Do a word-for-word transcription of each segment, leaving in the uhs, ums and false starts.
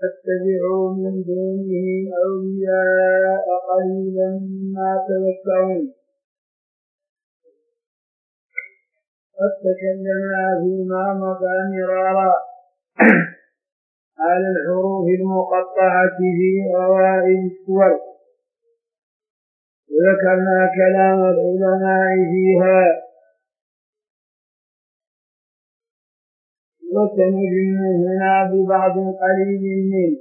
فاتبعوا من دونه أولياء قليلا ما تذكرون. قد تكلمنا فيما مضى مرارا على الحروف المقطعة في أوائل السور، وذكرنا كلام العلماء فيها، وسنجم هنا ببعض قليل منه.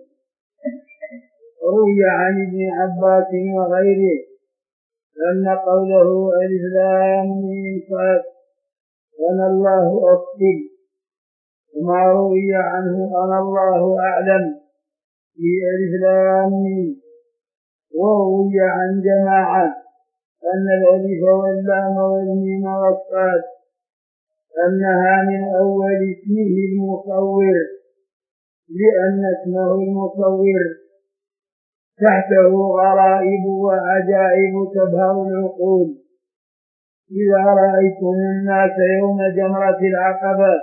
روي عن ابن عباس وغيره أن قوله ألف لام ميم صاد أنا الله أكبر، وما روي عنه أنا الله أعلم في ألف لام ميم. وروي عن جماعة أن الألف واللام والميم والصاد أنها من أول اسمه المصور، لأن اسمه المصور تحته غرائب وعجائب تبهر العقول. إذا رأيتم الناس يوم جمرة العقبة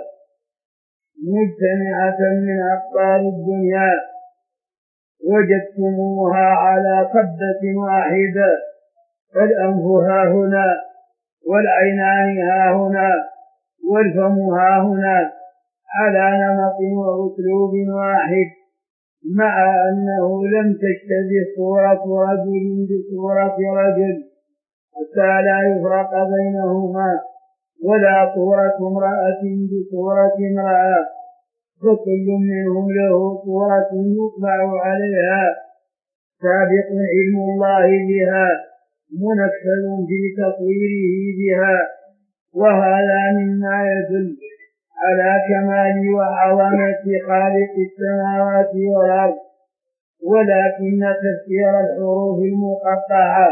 مجتمعة من أقطار الدنيا وجدتموها على قبة واحدة، فالأنف ها هنا والعينان ها هنا والفم ها هنا على نمط وأسلوب واحد، مع أنه لم تشتبه صورة رجل بصورة رجل حتى لا يفرق بينهما، ولا صورة امرأة بصورة امرأة، فكل منهم له صورة يطلع عليها سابق علم الله بها منفذ في تصويره بها. وهذا مما يدل على كمال وعظمة خالق السماوات والأرض. ولكن تفسير الحروف المقطعة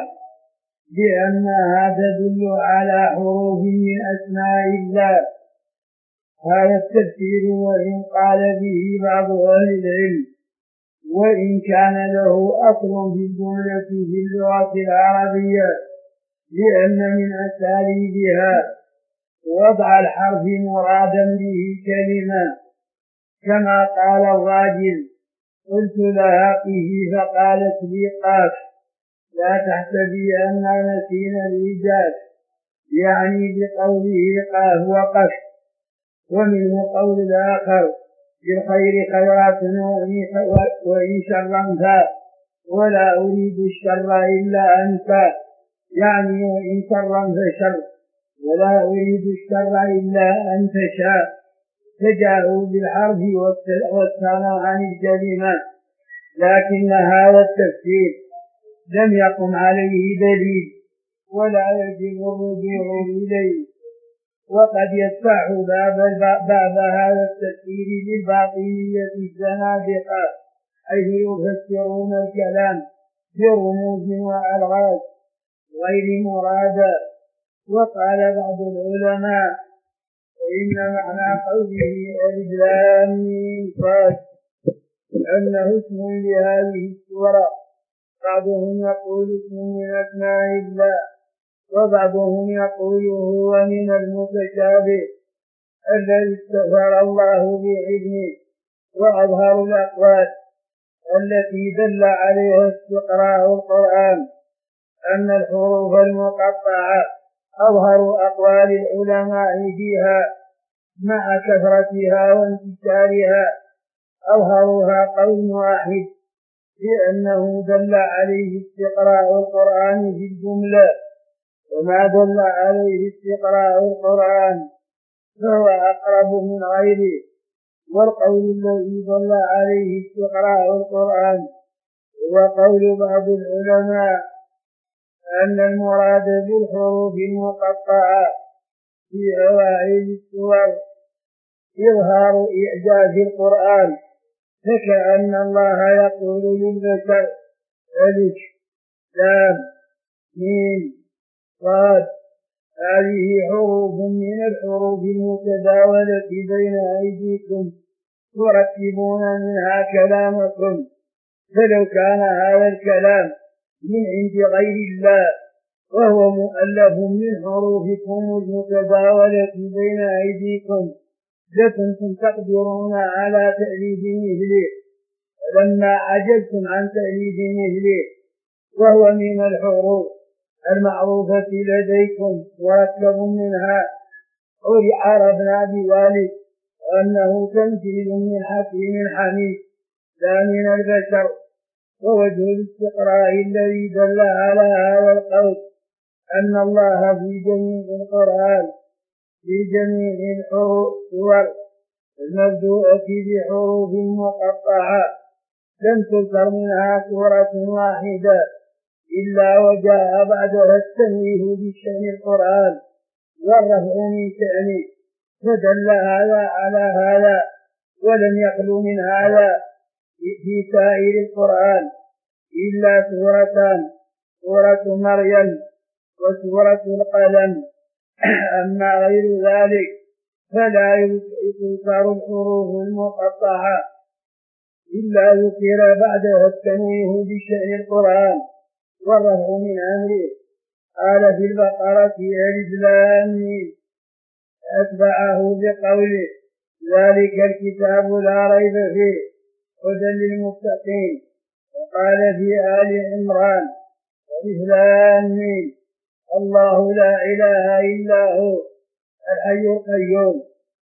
بأنها تدل على حروف من أسماء الله، هذا التفسير وإن قال به بعض أهل العلم، وإن كان له أصل في الجملة في اللغة العربية، لأن من أساليبها وضع الحرف مرادا به كلمة، كما قال الراجل قلت لها قه فقالت لي قاف، لا تحسبي أننا نسينا الإيجاز، يعني بقوله قاف وقف. ومنه قول الآخر بالخير خيرات وإن شرا فا، ولا أريد الشر إلا أنت، يعني وإن شرا فشر ولا أريد الشر إلا أن تشاء. فجاءوا بالحرف والثناء عن الكلمة، لكن هذا التفسير لم يقم عليه دليل ولا يجب الرجوع إليه. وقد يفتح باب, باب هذا التفسير للباطنية الزنادقة، حيث يفسرون الكلام برموز وألغاز غير مرادة. وقال بعض العلماء إن معنى قوله ألف لام ميم صاد أنه اسم لهذه السورة. بعضهم يقول اسم من أسماء الله، وبعضهم يقول هو من المتشابه الذي استغفر الله بعلمه. وأظهر الأقوال التي دل عليها استقراء القرآن أن الحروف المقطعة أظهر أقوال العلماء فيها مع كثرتها وانتشارها، أظهرها قول واحد، لأنه دل عليه استقراء القرآن في الجملة، وما دل عليه استقراء القرآن فهو أقرب من غيره. والقول الذي دل عليه استقراء القرآن هو قول بعض العلماء أن المراد بالحروف المقطعة في أوائل السور إظهار إعجاز القرآن، فكأن الله يقول للبشر ألف لام ميم صاد هذه حروف من الحروف المتداولة بين أيديكم تركبون منها كلامكم، فلو كان هذا الكلام من عند غير الله وهو مؤلف من حروفكم المتداولة بين أيديكم لكنتم تقدرون على تأليف مثله، لما عجزتم عن تأليف مثله وهو من الحروف المعروفة لديكم مركب منها عرفنا بذلك أنه تمثيل من حكيم حميد لا من البشر. ووجه الاستقراء الذي دل على هذا القول أن الله في جميع القرآن في جميع السور المبدوءة بحروف مقطعة لم تذكر منها سورة واحدة إلا وجاء بعدها التنويه بشأن القرآن والرفع من شأنه، فدل هذا على هذا. ولم يخلو من هذا في سائر القرآن إلا سورتان، سورة مريم وسورة القلم. أما غير ذلك فلا يذكر الحروف المقطعة إلا ذكر بعدها التنويه بشأن القرآن والرفع من أمره. قال في البقرة ألف لام ميم أتبعه بقوله ذلك الكتاب لا ريب فيه هدى للمتقين. وقال في آل عمران ألف لام ميم الله لا إله إلا هو الحي القيوم.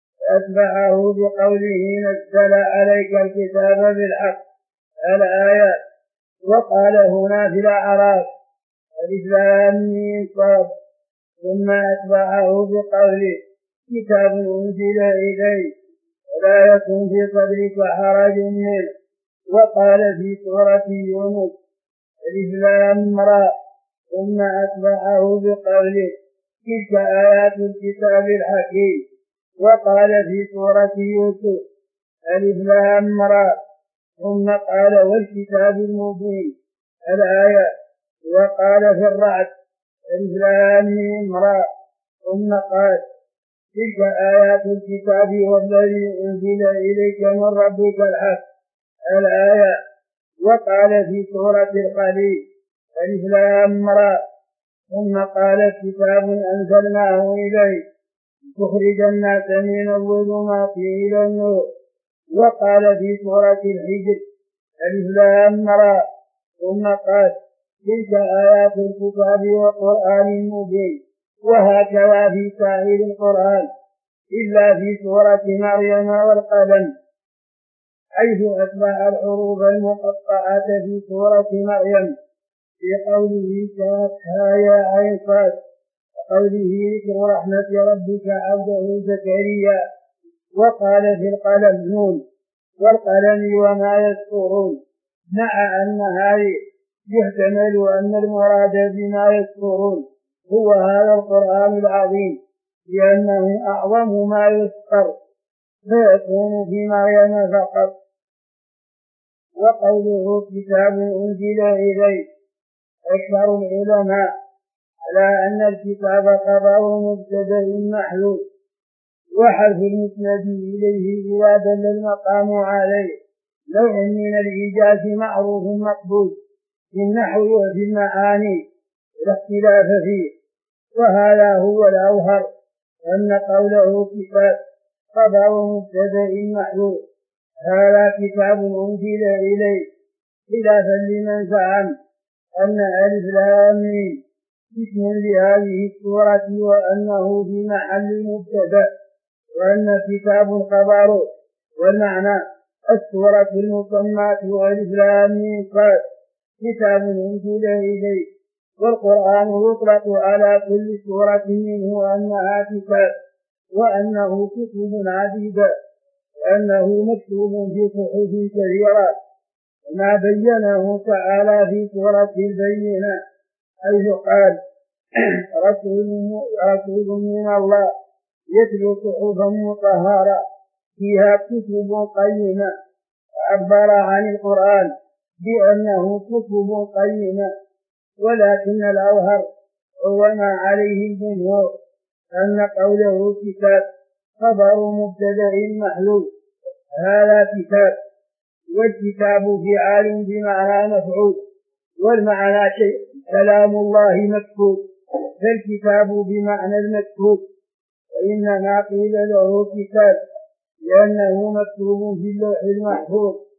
أتبعه بقوله نزل عليك الكتاب بالحق الآية. وقال هنا في الأعراف ألف لام ميم صاد. ثم أتبعه بقوله كتاب أنزل إليك ولا يكن في صدرك حرج منه. وقال في سورة يونس ألف لام را. ثم أتبعه بقوله تلك آيات الكتاب الحكيم. وقال في سورة يوسف ألف لام را. ثم قال والكتاب المبين الآية. وقال في الرعد ألف لام ميم را. ثم قال تلك آيات الكتاب والذي أنزل إليك من ربك الحق الآية. وقال في سورة القليل ألف لام را. ثم قال كتاب أنزلناه إليك تخرج الناس من الظلمات إلى النور. وقال في سورة الحجر ألف لام را. ثم قال تلك آيات الكتاب والقرآن المبين. وهكذا في سائر القرآن إلا في سورة مريم والقلم حيث أتبع الحروف المقطعة في سورة مريم في قوله كافها يا عين صاد وقوله ذكر رحمة ربك عبده زكريا. وقال في القلم نون والقلم وما يسطرون. مع أن هذه يحتمل أن المراد بما يسطرون هو هذا القرآن العظيم لأنه أعظم ما يسطر فيكون في مريم فقط. وقوله كتاب أنزل إليك أكثر العلماء على أن الكتاب خبر مبتدأ محذوف وحذف المسند إليه إذا دل المقام عليه نوع من الإيجاز معروف مقبول في النحو وفي المعاني لا اختلاف فيه. وهذا هو الأظهر أن قوله كتاب خبر مبتدأ محذوف هذا كتاب أنزل إليه خلافا لمن زعم أن ألف لام ميم اسم لهذه السورة وأنه في محل مبتدأ وأن كتاب خبر والمعنى السورة المسماة ألف لام ميم صاد كتاب أنزل إليه. والقرآن يطلق على كل سورة منه أنها كتاب وأنه كتب عديدة وأنه مكتوب في صحف كثيرة وما بينه تعالى في سورة البينة حيث قال رسول من الله يتلو صحفا مطهرة فيها كتب قيمة. عبر عن القرآن بأنه كتب قيمة ولكن الأظهر هو ما عليه الجمهور أن قوله كتاب خبر مبتدأ محذوف هذا كتاب. والكتاب فعال بمعنى مفعول والمعنى شيء كلام الله مكتوب فالكتاب بمعنى المكتوب. وإنما قيل له كتاب لأنه مكتوب في اللوح المحفوظ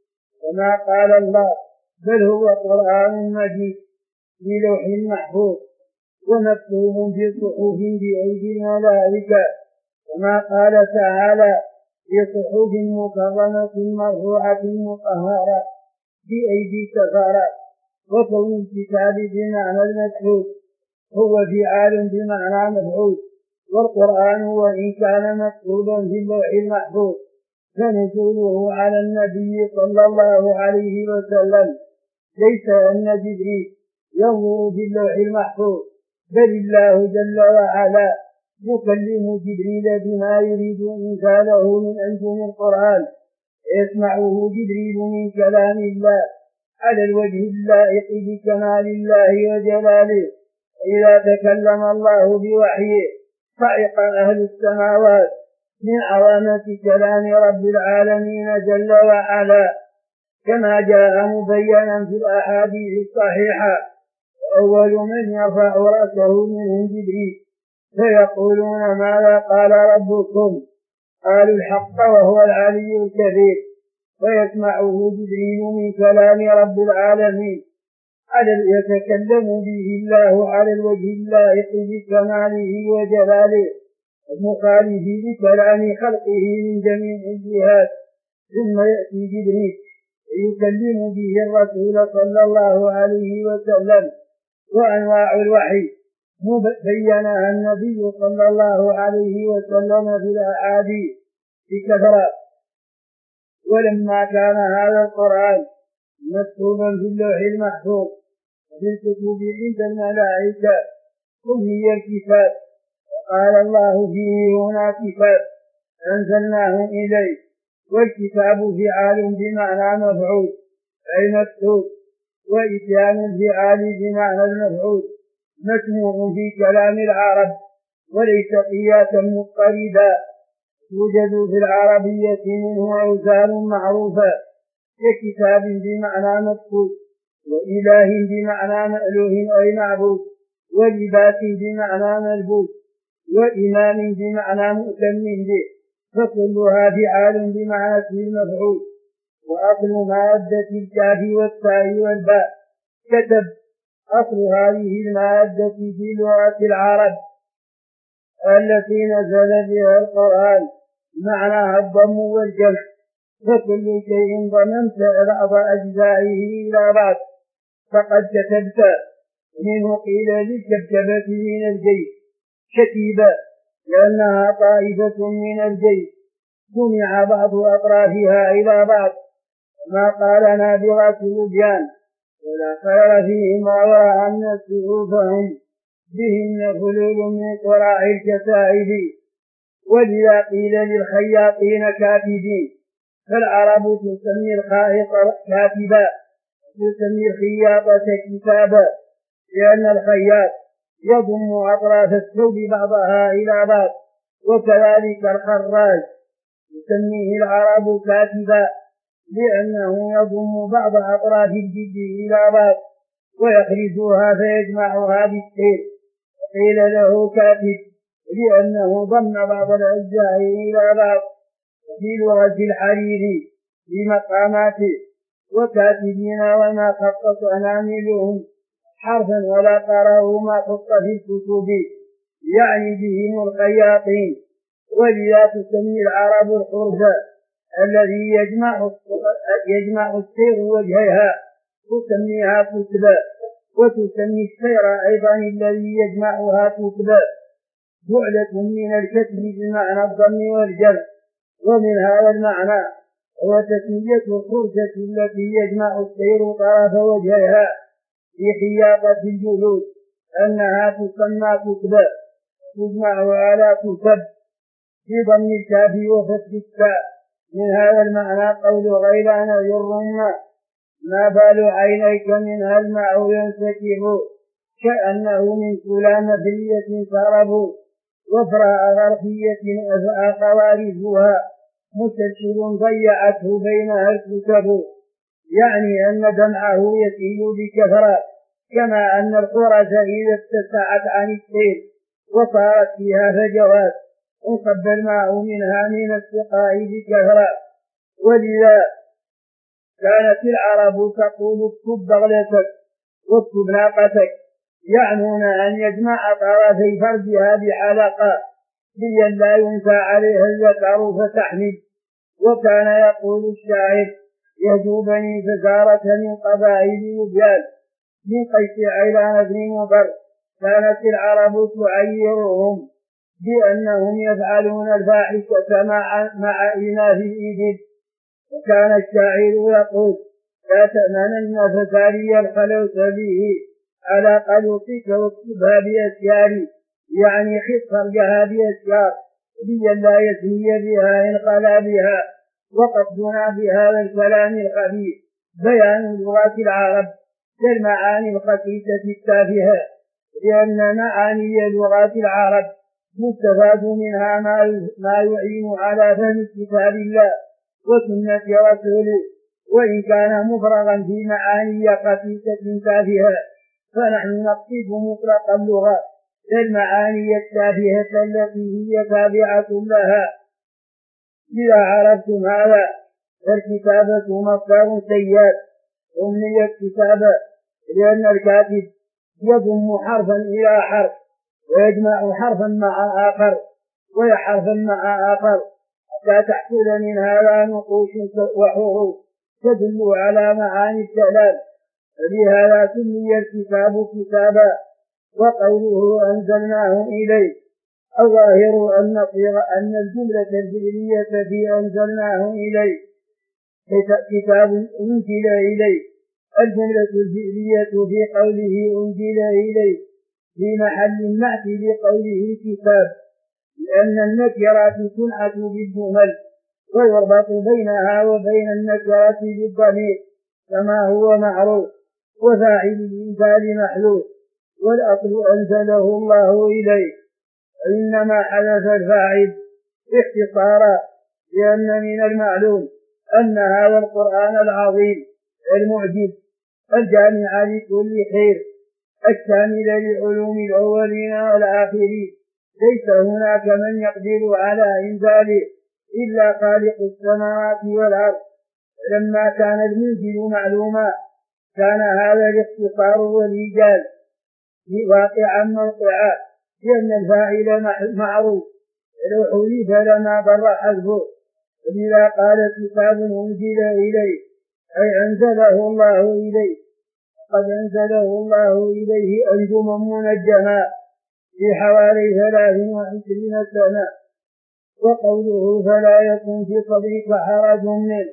وما قال الله بل هو قرآن مجيد في لوح محفوظ ومكتوب في صحف بأيدي الملائكة، وما قال تعالى في صحف مكرمة مرفوعة مطهرة بأيدي سفرة. وكون الكتاب بمعنى المكتوب هو فعال بمعنى مفعول، والقرآن وإن كان مكتوبا في اللوح المحفوظ فنزوله على النبي صلى الله عليه وسلم ليس أن جبريل ينظر في اللوح المحفوظ، بل الله جل وعلا يكلم جبريل بما يريد إنزاله من أنجم القرآن، يسمعه جبريل من كلام الله على الوجه اللائق بكمال الله وجلاله. إذا تكلم الله بوحيه صعق أهل السماوات من عظمة كلام رب العالمين جل وعلا، كما جاء مبينا في الأحاديث الصحيحة. أول من يرفع رأسه منهم جبريل فيقولون ماذا قال ربكم؟ قالوا الحق وهو العلي الكبير، فيسمعه جبريل من كلام رب العالمين على يتكلم به الله على الوجه اللائق بكماله وجلاله المخالف لكلام خلقه من جميع الجهات. ثم يأتي جبريل يكلم به الرسول صلى الله عليه وسلم. وأنواع الوحي بينها النبي صلى الله عليه وسلم في الأحاديث بكثرة. ولما كان هذا القرآن مكتوبا في اللوح المحفوظ وفي الكتب عند الملائكة سمي الكتاب، وقال الله فيه هنا كتاب أنزلناه إليه. والكتاب فعال بمعنى مفعول أي مكتوب، وإتيان الفعال بمعنى المفعول مسموع في كلام العرب وليس قياسا مضطردا. يوجد في العربية منه أوزان معروفة ككتاب بمعنى مكتوب، وإله بمعنى مألوه أي معبود، ولباس بمعنى ملبوس، وإمام بمعنى مؤتم به، فكلها فعال بمعنى اسم المفعول. وأصل مادة الكاف والتاء والباء كتب، أصل هذه المادة في لغة العرب التي نزل بها القرآن معناها الضم والجمع، فكل شيء ضممت بعض أجزائه إلى بعض فقد كتبت. منه قيل للكبكبة من الجيش كتيبة لأنها طائفة من الجيش جمع بعض أطرافها إلى بعض. ما قال نابغة لبيان ولا خير فيهم وراء أن سيوفهم بهن فلول من قراع الكتائب. ولذا قيل للخياطين كاتبين، فالعرب تسمي الخائط كاتبا وتسمي الخياطة كتابا، لأن الخياط يضم أطراف الثوب بعضها إلى بعض. وكذلك الخراج تسميه العرب كاتبا لأنه يضم بعض أطراف الجلد إلى بعض ويخرجها فيجمعها بالسير، وقيل له كاتب لأنه ضم بعض الأجزاء إلى بعض. وفي لغة الحرير بمقاماته وكاتبين وما خطت أناملهم حرفا ولا قرأوا ما خط في الكتب، يعني بهم الخياطين. ولذا تسمي العرب الخرزة الذي يجمع يجمع السير وجهها تسميها كتبا، وتسمي السير أيضا الذي يجمعها كتبا، جعلة من الكتب بمعنى الضم والجمع. ومن هذا المعنى هو تسمية الخرزة التي يجمع السير طرف وجهها في حياطة الجلود أنها تسمى كتبا، تجمع على كتب بضم الكاف وفتح التاء. من هذا المعنى قول غيلان يرهن ما بال عينيك منها الماء ينسكب، كأنه من سلام بلية سربوا وفراء غرفية أفعى خوارزها مسلسل ضيعته بينها الكتب، يعني أن دمعه يسيل بكثرة، كما أن الخرز إذا اتسعت عن السيل وصارت فيها فجوات انصب الماء منها من السقاء بكثرة. ولذا كانت العرب تقول اكتب بغلتك واكتب ناقتك، يعنون أن يجمع طرفي فرجها بحلقة لئلا ينفى عليها الذكر فتحمل. وكان يقول الشاعر: يهدو بني فزارة من قبائل يبيان من قيس عيلان بن مضر. كانت العرب تعيرهم بأنهم يفعلون الفاحشة مع إناث الإبل. وكان الشاعر يقول: لا تأمنن فساري الخلوت به على قلوقك واكتبها بأسياري، يعني خط فرجها بأسيار لئلا يسمي بها إن خلا بها. وقصدنا بهذا الكلام الخبيث بيان لغات العرب كالمعاني الخفيفة التافهة، لأن معاني لغات العرب مستفاد منها ما يعين على فهم كتاب الله وسنة رسوله، وإن كان مفرغا في معاني خفيفة تافهة فنحن نقصد مطلق اللغة كالمعاني التافهة التي هي تابعة لها. إذا عرفتم هذا فالكتابة مصدر سياد أمني الكتابة، لأن الكاتب يضم حرفا إلى حرف ويجمع حرفا مع آخر وحرفا مع آخر حتى تحصل من هذا نقوش وحروف تدل على معاني الكلام، فلهذا سمي الكتاب كتابا. وقوله أنزلناه إليك الظاهر أن الجملة الفعلية في أنزلناه إليك كتاب أنزل إليك، الجملة الفعلية في قوله أنزل إليك في محل نعت لقوله كتاب، لأن النكرات تنعت بالجمل ويربط بينها وبين النكرات بالضمير كما هو معروف، وفاعل الإنزال محذوف، والأصل أنزله الله إليك، إنما حدث الفاعل اختصارا، لأن من المعلوم أن هذا القرآن العظيم المعجز الجامع لكل خير الشامل لعلوم الأولين والآخرين ليس هناك من يقدر على إنزاله إلا خالق السماوات والأرض. لما كان المنزل معلوما كان هذا الاختصار والإيجاز واقعا موقعا، لأن الفاعل معروف ولو حذف لما ضر حذفه. ولذا قال كتاب أنزل إليه أي أنزله الله إليه، قد أنزله الله إليه أنجما منجما في حوالي ثلاث وعشرين سنة. وقوله فلا يكن في صدرك حرج منه،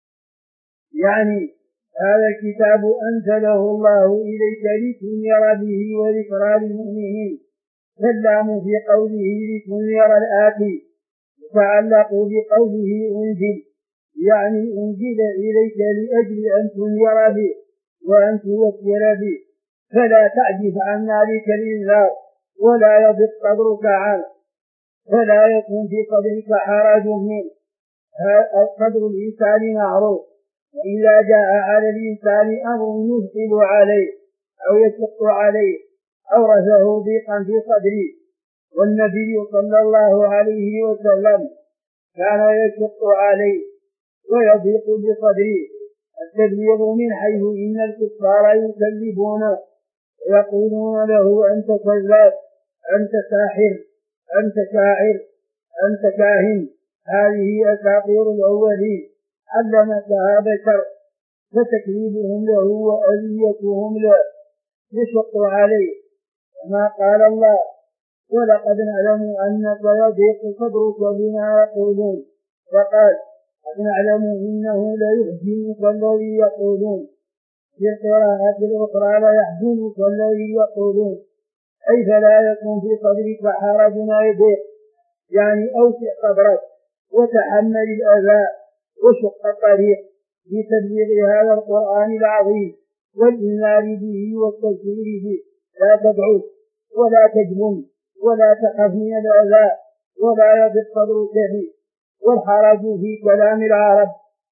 يعني هذا الكتاب أنزله الله إليك لتنير به وذكرى للمؤمنين. فاللام في قوله لتنير الآتي يتعلق بقوله أنزل، يعني أنزل إليك لأجل أن تنير به وأن تذكر به، فلا تعجز عن ذلك الإنذار ولا يضيق صدرك عنه. فلا يكن في صدرك حرج منه، صدر الإنسان معروف، وإذا جاء على الإنسان أمر يثقل عليه أو يشق عليه أورثه ضيقا في صدره. والنبي صلى الله عليه وسلم كان يشق عليه ويضيق بصدره التبليغ، من حيث إن الكفار يكذبونه ويقولون له أنت كذاب، أنت ساحر، أنت شاعر، أنت كاهن، هذه أساطير الأولين علمتها بشر. فتكذيبهم له وأذيتهم له يشق عليه، كما قال الله: ولقد نعلم أنك يضيق صدرك بما يقولون، وقال: قد نعلم إنه ليحزنك الذي يقولون. في القراءة الأخرى ليحزنك الذي يقولون، أي فلا يكون في صدرك حرج ما يضيق، يعني أوسع صدرك وتحمل الأذى وشق الطريق بتبليغ هذا القرآن العظيم والإنذار به والتذكير به. لا تدعو ولا تجبن ولا تخف من الأذى ولا يضيق صدرك به. والحرج في كلام العرب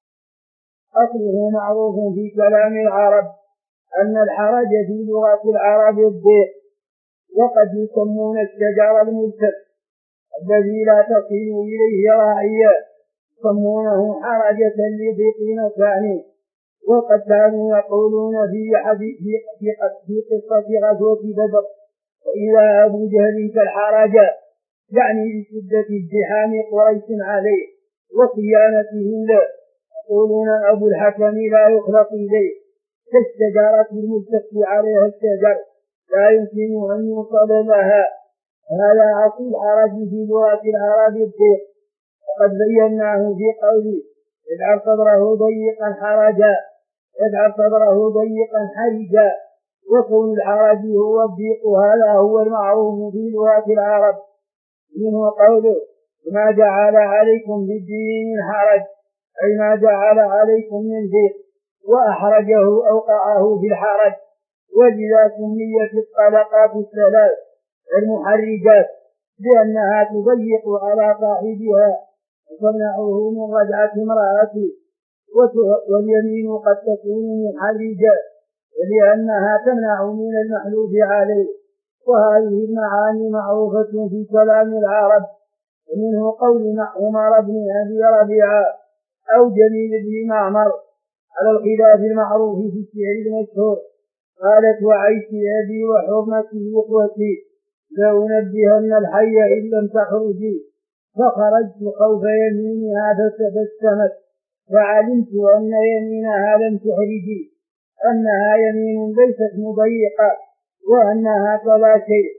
أصله معروف في كلام العرب أن الحرج في لغة العرب الضيق، وقد يسمون الشجر الملتف الذي لا تصل إليه راعية يسمونه حرجة لضيق مكانه، وقد كانوا يقولون في حديث في قصة غزوة بدر: وإذا أبو جهل كالحرج، يعني لشدة ازدحام قريش عليه وصيانتهم له. يقولون أبو الحكم لا يخلق إليه كالشجرة الملتف عليها الشجر لا يمكن أن يوصل لها. هذا أصل الحرج في لغة العرب الضيق، وقد بيناه في قوله: يجعل صدره ضيقا حرجا، يجعل صدره ضيقا حرجا. وكون الحرج هو الضيق هذا هو المعروف في لغة العرب. منه قوله: ما جعل عليكم في الدين من حرج، أي ما جعل عليكم من ضيق، وأحرجه أوقعه في الحرج. ولذا سميت الطلقات الثلاث المحرجات لأنها تضيق على صاحبها وتمنعه من رجعة امرأته. واليمين قد تكون محرجة لأنها تمنع من المحلوف عليه. وهذه المعاني معروفة في كلام العرب. ومنه قول عمر بن أبي ربيعة أو جميل بن معمر على الخلاف المعروف في الشعر المشهور: قالت: وعيش أبي وحرمتي إخوتي لأنبهن الحي إن لم تخرجي. فخرجت خوف يمينها فتبسمت فعلمت أن يمينها لم تحرجي، أنها يمين ليست مضيقة وأنها كلا شيء.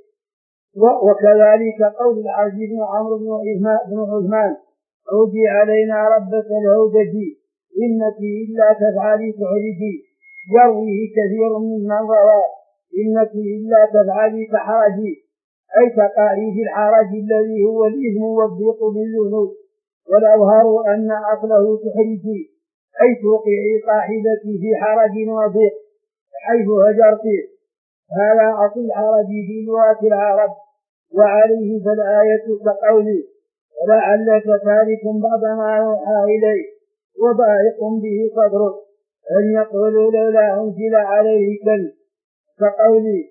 وكذلك قول العزيز بن عمرو بن عثمان: عودي علينا ربة الهودج إنك إلا تفعلي تحرجي. يرويه كثير ممن روى: إنك إلا تفعلي تحرجي، أي تقعي في الحرج الذي هو الإثم والضيق بالذنوب. والأظهر أن أصله تحرجي، أي توقعي صاحبتي في حرج وضيق حيث هجرتي. هذا أصل الحرج في لغة العرب. وعليه فالآية كقوله: ولعلك تارك بعض ما يوحى إليه وضائق به صدرك أن يقولوا لولا أنزل عليه كلب. كقوله: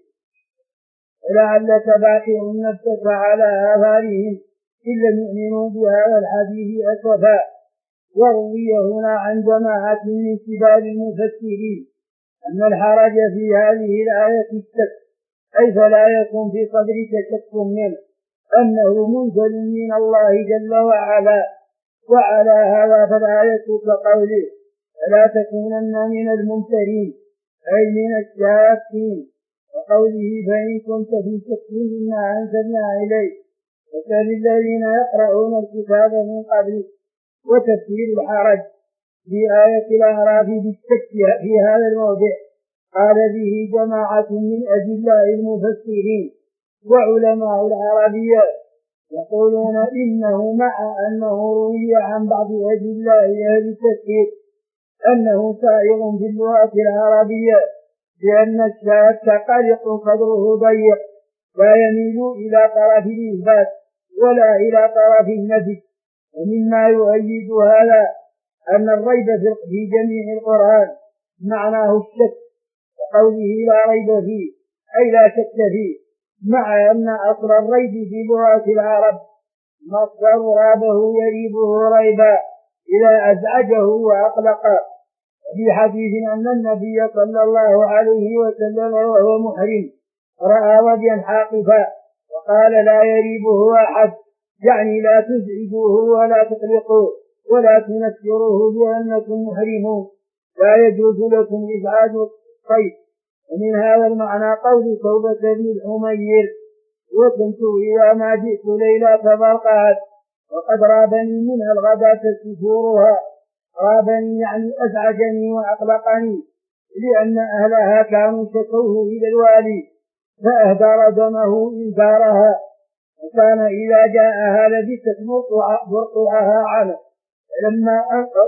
ولعلك باقع نفسك على آثارهم إن لم يؤمنوا بهذا الحديث أسفا. وروي هنا عن جماعة من كبار المفسرين أن الحرج في هذه الآية الشك، أي فلا يكون في صدرك شك منه أنه منزل من الله جل وعلا. وعلى هذا فالآية كقوله: فلا تكونن من الممترين، أي من الشاكين. وقوله: فإن كنت في شك مما أنزلنا إليك فسل الذين يقرؤون الكتاب من قبلك. وتفسير الحرج في آية الأعراف بالشك في هذا الموضع قال به جماعة من أجلاء المفسرين وعلماء العربية، يقولون إنه مع أنه روي عن بعض أجلاء أهل التفسير أنه سائغ في اللغة العربية، لأن الشاك قلق قدره ضيق لا يميل إلى طرف الإثبات ولا إلى طرف النفي. ومما يؤيد هذا أن الريب في جميع القرآن معناه الشك، وقوله لا ريب فيه أي لا شك فيه، مع أن أصل الريب في لغة العرب مصدر رابه يريبه ريبا إذا أزعجه وأقلقه. في حديث أن النبي صلى الله عليه وسلم وهو محرم رأى وديا حاقفا وقال: لا يريبه أحد، يعني لا تزعجوه ولا تقلقوه ولا تنكروه بأنكم محرمون، لا يجوز لكم إزعاج الصيد. ومن هذا المعنى قول توبة بن الحمير: وكنت إذا ما جئت ليلة فبرقعت وقد رابني منها الغداة سفورها. رابني يعني أزعجني وأقلقني، لأن أهلها كانوا شكوه إلى الوالي فأهدر دمه إنكارها، وكان إذا جاءها لبست برقعها عنه فلما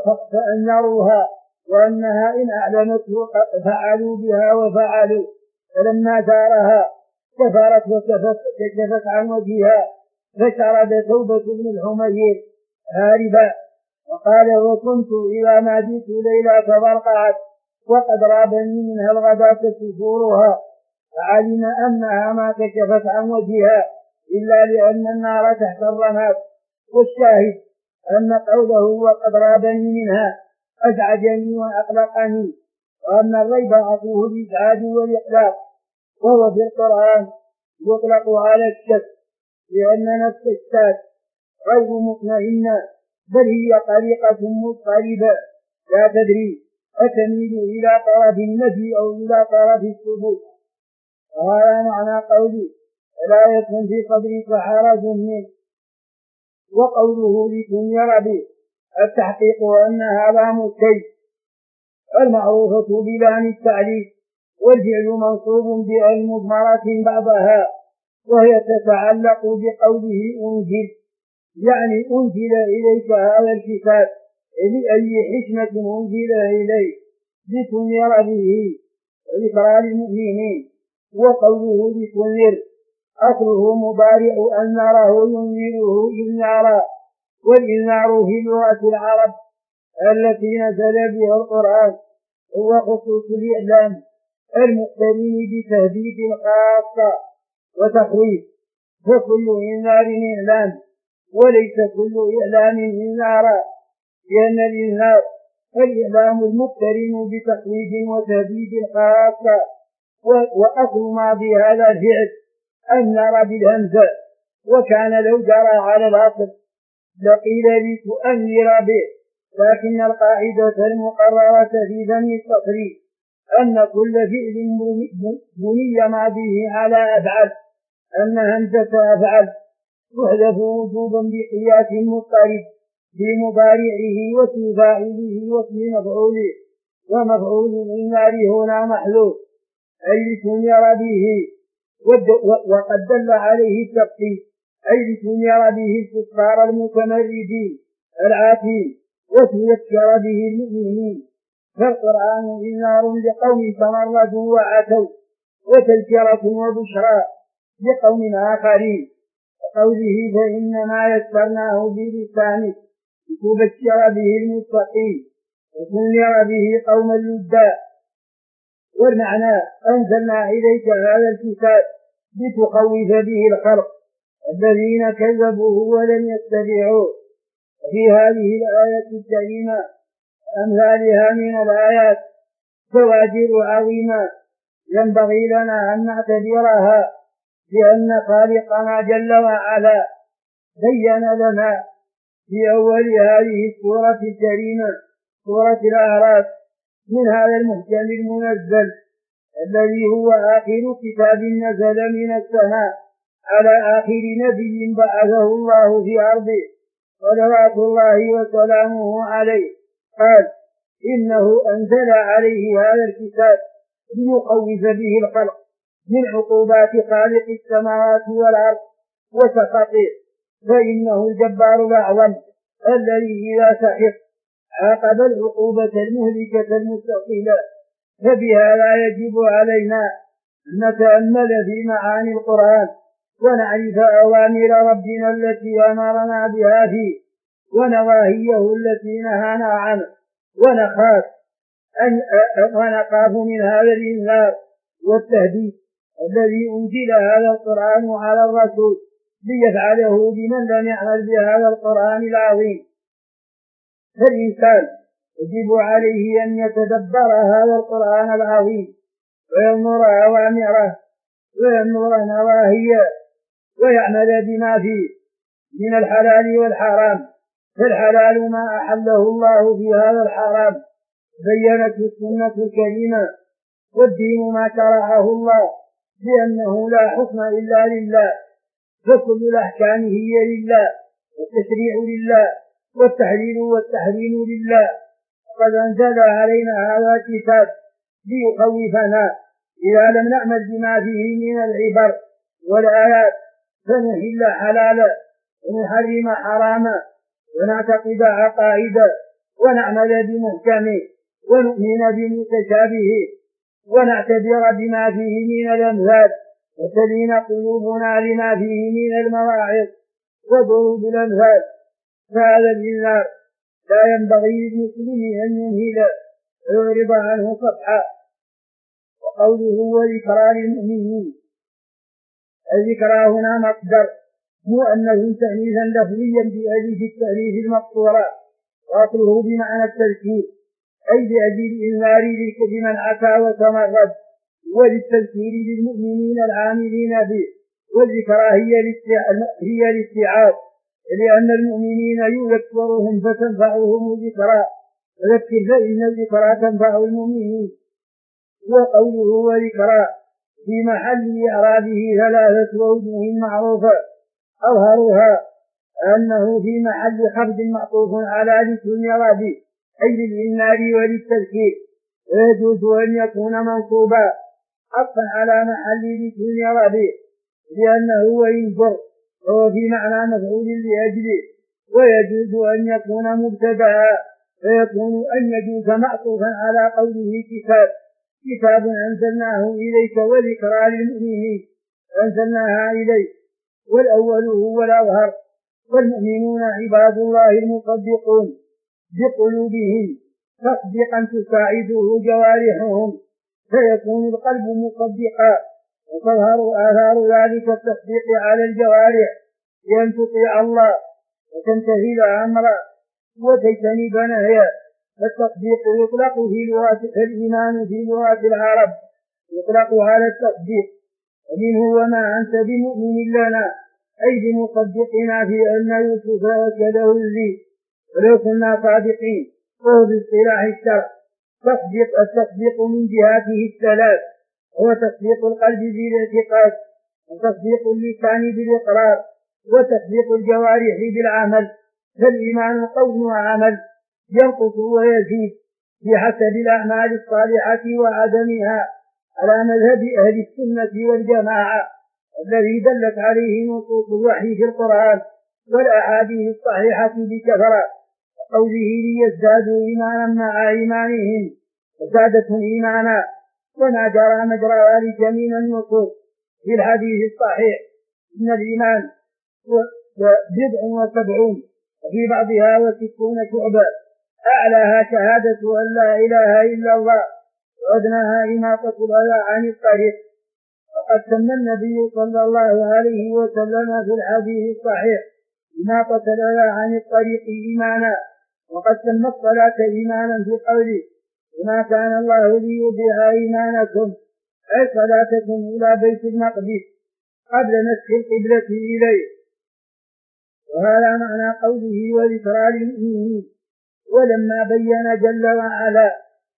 فأنروها، وأنها إن أعلمته فعلوا بها وفعلوا، فلما زارها كفرت وكشفت عن وجهها فشرد توبة بن الحمير هاربا وقال: وكنت إذا ما جئت ليلة فبرقعت وقد رابني منها الغداة سفورها. فعلم أنها ما كشفت عن وجهها إلا لأن النار تحت الرماد. والشاهد أن قوله وقد رابني منها أزعجني وأقلقني، وأن الريب أصله الإزعاج والإقلاق، وهو في القرآن يطلق على الشك، لأن نفس الشك غير مطمئنة، بل هي قلقة مضطربة لا تدري أتميل إلى طرف النفي أو إلى طرف الثبوت. وهذا معنى قولي لا يكن في صدرك حرج منه. وقوله لتنير به التحقيق أن هذا مكيف، المعروفة بلام التعليل، والفعل منصوب بأن مضمرة بعدها، وهي تتعلق بقوله أنزل، يعني أنزل إليك هذا الكتاب، لأي حكمة أنزل إليك لتنير به وذكرى للمؤمنين. وقوله لتنير أصله مضارع أنذره ينذره إنذارا، والإنذار في لغة العرب التي نزل بها القرآن هو خصوص الإعلام المقترن بتهديد خاصة وتخويف، فكل إنذار إعلام وليس كل إعلام إنذارا، لأن الإنذار الإعلام المقترن بتخويف وتهديد خاصة. وأصل ما بهذا الفعل أنذر بالهمزة، وكان لو جرى على الأصل لقيل لتؤنذر به، لكن القاعدة المقررة في ذم التصريف أن كل فعل بني ما به على أفعل أن همزة أفعل تحذف وجوبا بقياس مضطرب في مضارعه وفي فاعله وفي مفعوله، ومفعول الإنذار هنا محذوف أي لتنير به، وقد دل عليه التفصيل أي لتنير به الكفار المتمردين العاتين وتذكر به المؤمنين. فالقرآن إنذار لقوم تمردوا وعتوا، وتذكرة وبشرى لقوم آخرين، وقوله فإنما يسرناه بلسانك لتبشر به المتقين وتنذر به قوم اللداء. والمعنى أنزلنا إليك هذا الكتاب لتخوف به الخلق الذين كذبوه ولم يتبعوه. وفي هذه الآية الكريمة أمثالها من الآيات زواجر عظيمة ينبغي لنا أن نعتبرها، لأن خالقنا جل وعلا بين لنا في أول هذه السورة الكريمة سورة الأعراف من هذا المحكم المنزل الذي هو آخر كتاب نزل من السماء على آخر نبي بعثه الله في أرضه صلوات الله وسلامه عليه، قال إنه أنزل عليه هذا الكتاب ليخوف به الخلق من عقوبات خالق السماوات والأرض وسخطه، فإنه الجبار الأعظم الذي إذا سخط عاقب العقوبة المهلكة المستقيلة. فبهذا يجب علينا أن نتأمل في معاني القرآن ونعرف أوامر ربنا التي أمرنا بها فيه ونواهيه التي نهانا عنه، ونخاف أن ونخاف من هذا الإنذار والتهديد الذي أنزل هذا القرآن على الرسول ليفعله بمن لم يعمل بهذا القرآن العظيم. فالإنسان يجب عليه أن يتدبر هذا القرآن العظيم وينظر أوامره وينظر نواهيه ويعمل بما فيه من الحلال والحرام. فالحلال ما أحله الله في هذا الحرام بيّنت السنة الكريمة، والدين ما شرعه الله لأنه لا حكم إلا لله، فكل الأحكام هي لله، والتشريع لله، والتحليل والتحريم لله. وقد أنزل علينا هذا الكتاب ليخوفنا إذا لم نعمل بما فيه من العبر والآيات، فنحل حلالا ونحرم حراما ونعتقد عقائدا ونعمل بمحكمه ونؤمن بمتشابهه ونعتبر بما فيه من الأمثال وتلين قلوبنا لما فيه من المواعظ وضروب الأمثال. فهذا الإنذار لا ينبغي للمسلم أن يمهل ويعرض عنه صفحا. وقوله وذكرى للمؤمنين، الذكرى هنا مصدر مؤنث تأنيثا لفظيا بألف التأنيث المقصورة، وأصله بمعنى التذكير أي لأجل الإنذار لمن عتى وتمرد، وللتذكير للمؤمنين العاملين به، والذكرى هي الاستيعاب، لأن المؤمنين يذكرهم فتنفعهم الذكرى، وذكر فإن الذكرى تنفع المؤمنين. وقوله وذكرى في محل إعرابه ثلاثة أوجه معروفة، أظهرها أنه في محل خفض معطوف على لتنذر به، أي للإنذار وللتذكير، ويجوز أن يكون منصوبا حقا على محل لتنذر به، لأنه وينذر وهو في معنى مفعول لأجله. ويجوز أن يكون مبتدأ، فيكون أن يجوز معطوفا على قوله كتاب كتاب أنزلناه إليك وذكرى للمؤمنين أنزلناها إليك، والأول هو الأظهر. والمؤمنون عباد الله المصدقون بقلوبهم تصديقا تساعده جوارحهم، فيكون القلب مصدقا، وتظهر آثار ذلك التصديق على الجوارح بأن تطيع الله وتمتثل أمره وتجتنب نهيه. فالتصديق يطلق في لغة الإيمان في لغة العرب يطلق على التصديق، ومنه وما أنت بمؤمن لنا، أي بمصدقنا في أن يوسف وكله الذي ولو كنا صادقين. وهو باصطلاح الشرع تصديق التصديق من جهاته الثلاث، هو تصديق القلب بالاعتقاد، وتصديق اللسان بالإقرار، وتصديق الجوارح بالعمل. فالإيمان قول وعمل ينقص ويزيد بحسب الأعمال الصالحة وعدمها، على مذهب أهل السنة والجماعة الذي دلت عليه نصوص الوحي في القرآن والأحاديث الصحيحة بكثرة، وقوله ليزدادوا إيمانا مع إيمانهم وزادتهم إيمانا، وما جرى مجرى ذلك من النصوص في الحديث الصحيح. إن الإيمان بضع وسبعون، وفي بعضها وستون شعبة، أعلاها شهادة أن لا إله إلا الله، وأدناها إماطة الأذى عن الطريق. وقد سمى النبي صلى الله عليه وسلم في الحديث الصحيح إماطة الأذى عن الطريق إيمانا، وقد سمى الصلاة إيمانا في قوله وما كان الله ليضيع إيمانكم، أي صلاتكم إلى بيت المقدس قبل نسخ القبلة إليه. وهذا معنى قوله وذكرى للمؤمنين. ولما بين جل وعلا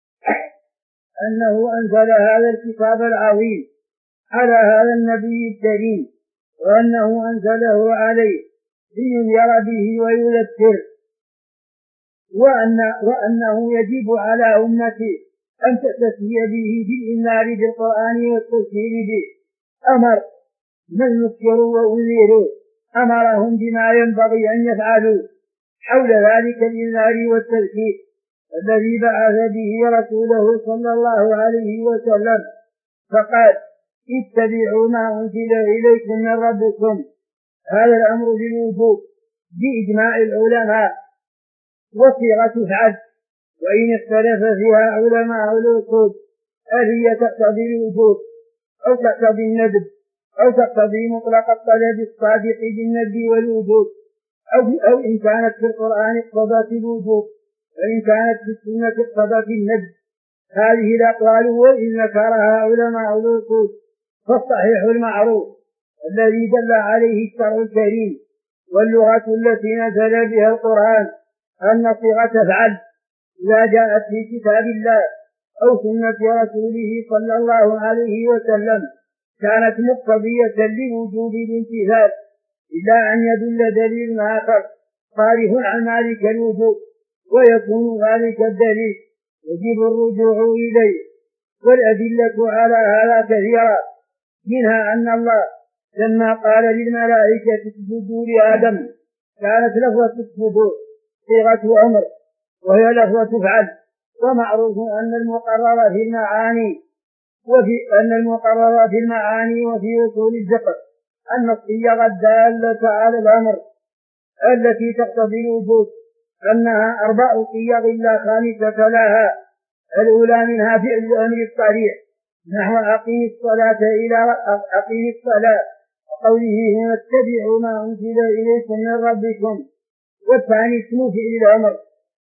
أنه أنزل هذا الكتاب العظيم على هذا النبي الكريم، وأنه أنزله عليه لينذر به ويذكر، وأن وأنه يجب على أمته أن تستثني به بالإنذار بالقرآن والتذكير به، أمر من ذكروا وأنذروا أمرهم بما ينبغي أن يفعلوا حول ذلك الإنذار والتذكير الذي بعث به رسوله صلى الله عليه وسلم، فقال اتبعوا ما أنزل إليكم من ربكم. هذا الأمر بالوجوب بإجماع العلماء، وصيغة فعل وإن اختلف فيها علماء الأصول هل هي تقتضي الوجوب أو تقتضي الندب أو تقتضي مطلق الطلب الصادق بالندب والوجوب، أو, أو إن كانت في القرآن اقتضت الوجوب وإن كانت في السنة اقتضت الندب. هذه الأقوال وإن ذكرها علماء الأصول، فالصحيح المعروف الذي دل عليه الشرع الكريم واللغة التي نزل بها القرآن أن صيغة فعل إذا جاءت في كتاب الله أو سنة رسوله صلى الله عليه وسلم كانت مقتضية لوجوب الامتثال، إلا أن يدل دليل آخر صارف عن ذلك الوجوب، ويكون ذلك الدليل يجب الرجوع إليه. والأدلة على هذا كثيرة، منها أن الله لما قال للملائكة اسجدوا لآدم كانت لفظة اسجدوا صيغة أمر وهي لفظة فعل. ومعروف أن المقرر في المعاني وفي أن المقرر في المعاني وفي أصول الفقه أن الصيغة الدالة على الأمر التي تقتضي الوجوب أنها أربع صيغ لا خامسة لها. الأولى منها فعل الأمر الصريح نحو أقيم الصلاة إلى أقيم الصلاة وقوله هنا اتبعوا ما أنزل إليكم من ربكم. والثاني اسم فعل الأمر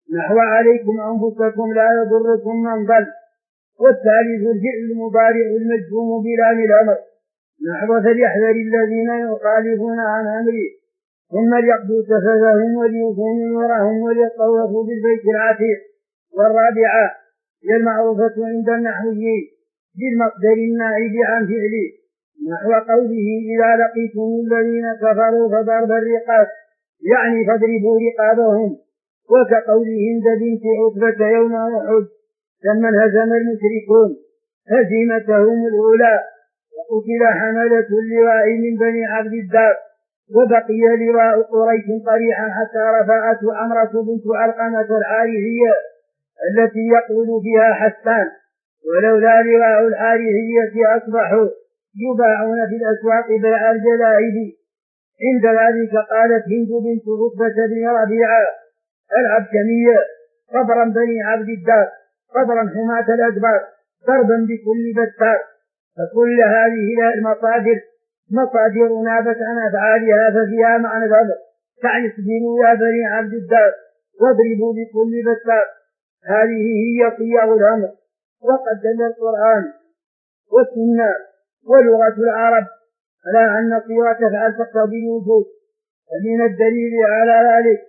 نحو عليكم أنفسكم لا يضركم من ضل. والثالث الفعل المضارع المجزوم بلام الأمر نحو فليحذر الذين يخالفون عن أمره ثم ليقضوا تفثهم وليوفوا نذورهم وليطوفوا بالبيت العتيق. والرابعة هي المعروفة عند النحويين بالمصدر النائب عن فعله نحو قوله إذا لقيتم الذين كفروا فضرب الرقاب يعني فاضربوا رقابهم. وكقول هند بنت عتبة يوم أحد لما انهزم المشركون هزيمتهم الأولى وقتل حملة اللواء من بني عبد الدار وبقي لواء قريش طريحا حتى رفعته عمرة بنت علقمة الحارثية التي يقول فيها حسان ولولا لواء الحارثية أصبحوا يباعون في الأسواق بيع الجلائد. عند ذلك قالت هند بنت عتبة بن ربيعة العبشمية صبرا بني عبد الدار صبرا حماة الأدبار ضربا بكل بتار. فكل هذه المصادر مصادر نابت عن أفعالها ففيها معنى الأمر يعني اصبروا يا بني عبد الدار واضربوا بكل بتار. هذه هي صيغ الأمر. وقد دل القرآن والسنة ولغة العرب على أن صيغة افعل تقتضي الوجود. فمن الدليل على ذلك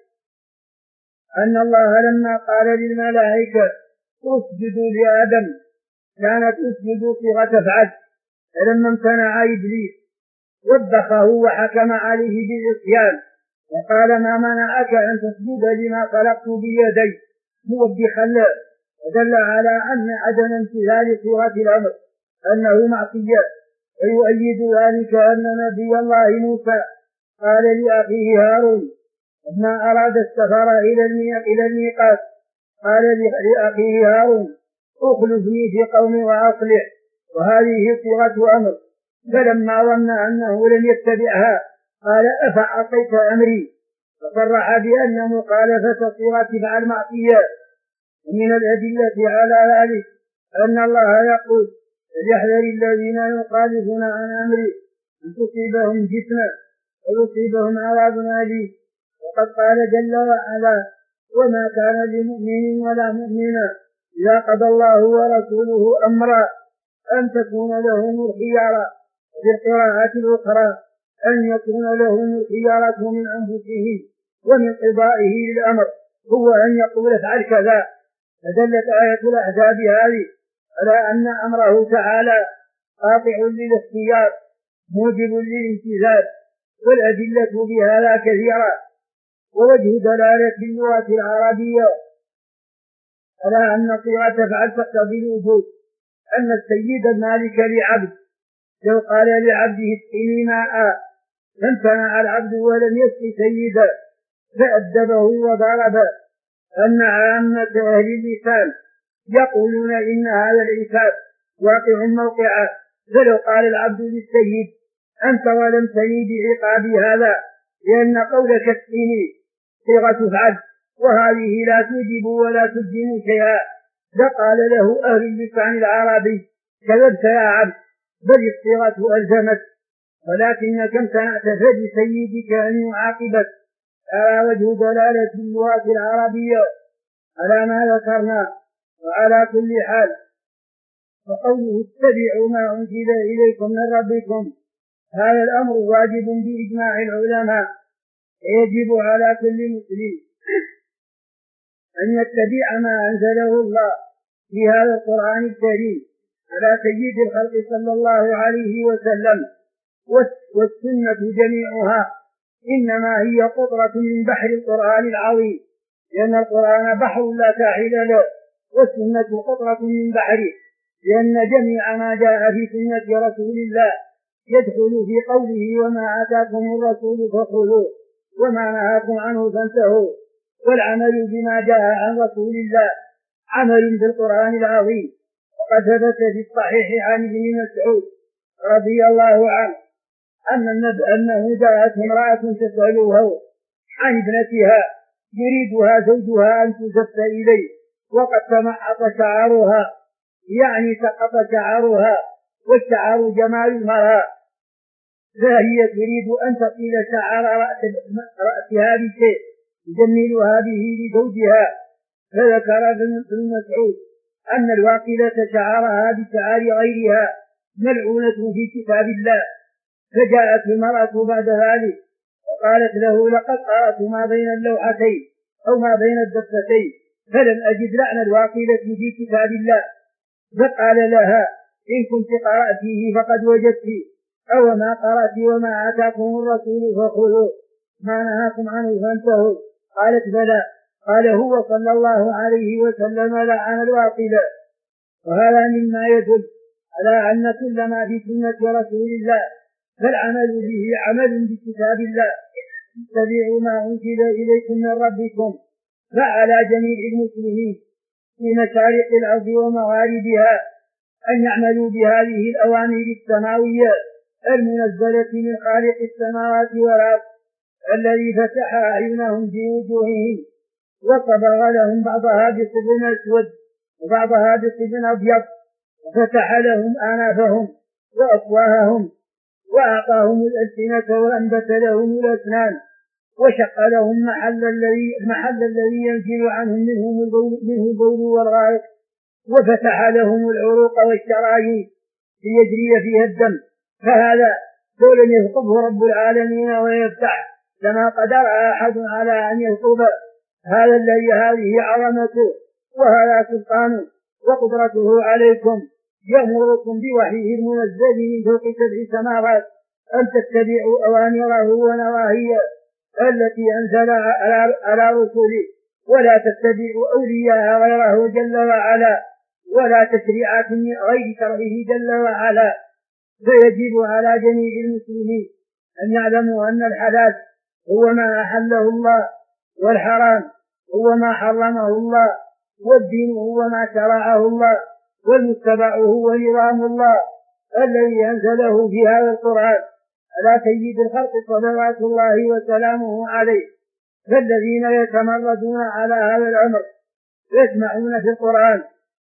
أن الله لما قال للملائكة اسجدوا لآدم كانت اسجدوا صيغة افعل فلما امتنع إبليس وبخه وحكم عليه بالعصيان وقال ما منعك أن تسجد لما خلقت بيدي موبخا له ودل على أن عدم امتثال صيغة الأمر أنه معصية. ويؤيد ذلك أن نبي الله موسى قال لأخيه هارون لما أراد السفر إلى الميقات قال لأخيه هارون اخلفني في قومي وأصلح وهذه صيغة أمر. فلما ظن أنه لم يتبعها قال أفعصيت أمري فصرح بأن مخالفة صيغة فعل معصية. ومن الأدلة على ذلك أن الله يقول فليحذر الذين يخالفون عن أمره أن تصيبهم فتنة ويصيبهم عذاب أليم. وقد قال جل وعلا وما كان لمؤمن ولا مؤمنة إذا قضى الله ورسوله أمرا أن تكون لهم الخيارة. وفي القراءة الأخرى أن يكون لهم الخيارة من أنفسهم ومن قضائه للأمر هو أن يقول افعل كذا. فدلت آية الأحزاب هذه على أن أمره تعالى قاطع للاختيار موجب للامتثال. والأدلة بهذا كثيرة. ووجه دلالة اللغة العربية على أن صيغة افعل تقتضي الوجود أن السيد المالك لعبد لو قال لعبده اسقني ماء فامتنع العبد ولم يسق سيده فأدبه وضربه. أن عامة أهل اللسان يقولون إن هذا العتاب واقع موقعه. فلو قال العبد للسيد أنت ظلمتني بعقابي هذا لأن قولك اسقني صيغة افعل وهذه لا توجب ولا تلزم شيئا فقال له أهل اللسان العربي كذبت يا عبد بل الصيغة ألزمت ولكنك امتنعت فلسيدك أن يعاقبك. على وجه دلالة اللغة العربية على ما ذكرنا. وعلى كل حال فقوله اتبعوا ما أنزل إليكم من ربكم هذا الأمر واجب بإجماع العلماء. يجب على كل مسلم أن يتبع ما أنزله الله في هذا القرآن الكريم على سيد الخلق صلى الله عليه وسلم. والسنة جميعها إنما هي قطرة من بحر القرآن العظيم لأن القرآن بحر لا ساحل له والسنة قطرة من بحره لأن جميع ما جاء في سنة رسول الله يدخل في قوله وما آتاكم الرسول فخذوه وما نهاكم عنه فانتهوا. والعمل بما جاء عن رسول الله عمل بالقرآن العظيم. وقد ثبت في الصحيح عن ابن مسعود رضي الله عنه أن أنه جاءت امرأة تسأله عن ابنتها يريدها زوجها أن تزف إليه وقد تمحط شعرها يعني سقط شعرها والشعر جمال المرأة فهي تريد أن تطيل شعر رأسها بشيء تجملها به لزوجها فذكر ابن مسعود أن الواقلة شعرها بشعار غيرها ملعونة في كتاب الله. فجاءت المرأة بعد ذلك وقالت له لقد قرأت ما بين اللوحتين أو ما بين الدفتين فلم أجد لعن الواقلة في كتاب الله. فقال لها إن كنت قرأتيه فقد وجدت، أو ما قرأت وما آتاكم الرسول فخذوه ما نهاكم عنه فانتهوا. قالت بلى. قال هو صلى الله عليه وسلم لعن الواقلة. وهذا مما يدل على أن كل ما في سنة رسول الله فالعمل به عمل بكتاب الله. اتبعوا ما أنزل إليكم من ربكم. فعلى جميع المسلمين في مشارق الأرض ومغاربها أن يعملوا بهذه الأوامر السماوية المنزلة من خالق السماوات والأرض الذي فتح أعينهم في وجوههم وصبغ لهم بعضها بصبغ أسود وبعضها بصبغ أبيض وفتح لهم آنافهم وأفواههم وأعطاهم الألسنة وأنبت لهم الأسنان وشق لهم محل الذي المحل الذي ينزل عنهم منه البول والغائط وفتح لهم العروق والشرايين ليجري فيها الدم. فهذا لم يخطبه رب العالمين ويفتح لما قدر أحد على أن يخطب هذا الذي هذه عظمته وهذا سلطانه وقدرته عليكم. يأمركم بوحيه المنزل من فوق سبع سماوات أن تتبعوا أوامره ونواهيه التي أنزل على رسله ولا تتبعوا أولياء غيره جل وعلا ولا تشريعات من غير شرعه جل وعلا. فيجب على جميع المسلمين أن يعلموا أن الحلال هو ما أحله الله والحرام هو ما حرمه الله والدين هو ما شرعه الله والمتبع هو نظام الله الذي أنزله في هذا القرآن على سيد الخلق صلوات الله وسلامه عليه. فالذين يتمردون على هذا الأمر يسمعون في القرآن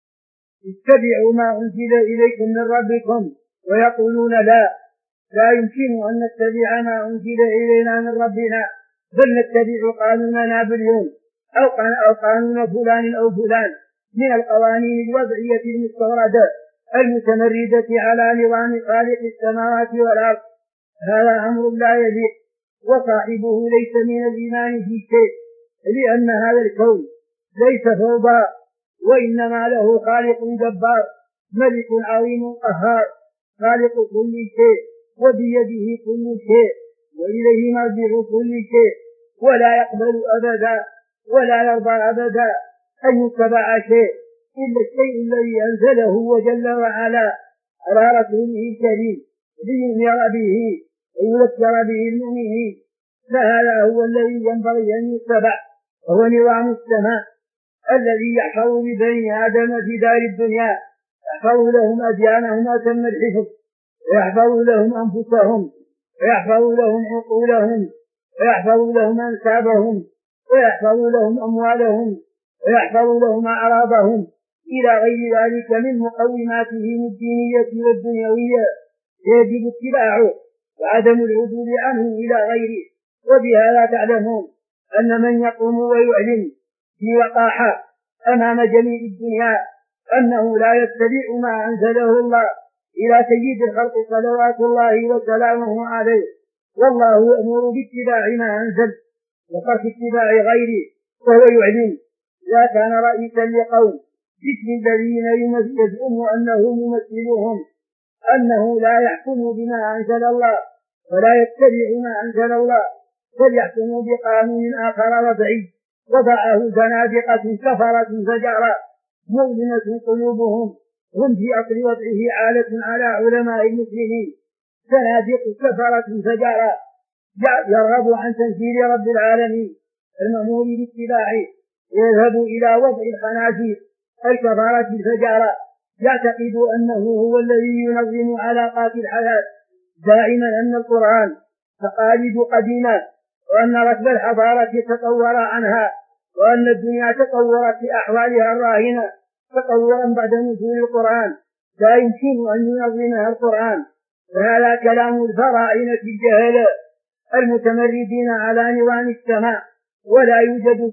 اتبعوا ما أنزل إليكم من ربكم ويقولون لا لا يمكن أن نتبع ما أنزل إلينا من ربنا بل نتبع قانوننا باليوم أو قانون فلان أو فلان من القوانين الوضعية المستوردة المتمردة على نظام خالق السماوات والأرض. هذا أمر لا يليق وصاحبه ليس من الإيمان في شيء لأن هذا الكون ليس فوضى وإنما له خالق جبار ملك عظيم قهار خالق كل شيء وبيده كل شيء وإليه مرجع كل شيء ولا يقبل أبدا ولا يرضى أبدا أن يتبع شيء إلا الشيء الذي أنزله وجل وعلا على رسوله الكريم لينذر به ويذكر به المؤمنين. فهذا هو الذي ينبغي أن يتبع وهو نظام السماء الذي يحفظ لبني آدم في دار الدنيا يحفظ لهم أديانهم أتم الحفظ ويحفظ لهم أنفسهم ويحفظ لهم عقولهم ويحفظ لهم أنسابهم ويحفظ لهم أموالهم ويحفظ لهم أعراضهم إلى غير ذلك من مقوماتهم الدينية والدنيوية يجب اتباعه وعدم العدول عنه إلى غيره. وبهذا تعلمون أن من يقوم ويعلن في وقاحة أمام جميع الدنيا أنه لا يتبع ما أنزله الله إلى سيد الخلق صلوات الله وسلامه عليه والله يأمر باتباع ما أنزل وترك اتباع غيره وهو يعلن إذا كان رئيسا لقوم باسم الذين يزعم أنه ممثلهم أنه لا يحكم بما أنزل الله ولا يتبع ما أنزل الله بل يحكم بقانون آخر وضعي وضعه زنادقة كفرة فجرة مؤمنة قلوبهم هم في أصل وضعه عالة على علماء المسلمين زنادق كفرة فجرة يرغب عن تنزيل رب العالمين المأمور باتباعه يذهب إلى وضع الخنازير الكفرة الفجرة يعتقد أنه هو الذي ينظم علاقات الحياة دائما أن القرآن تقاليد قديمة وأن ركب الحضارة تطور عنها وأن الدنيا تطورت في أحوالها الراهنة تطورا بعد نزول القرآن لا يمكن أن ينظمها القرآن. فهذا كلام الفراعنة الجهلة المتمردين على نظام السماء ولا يوجد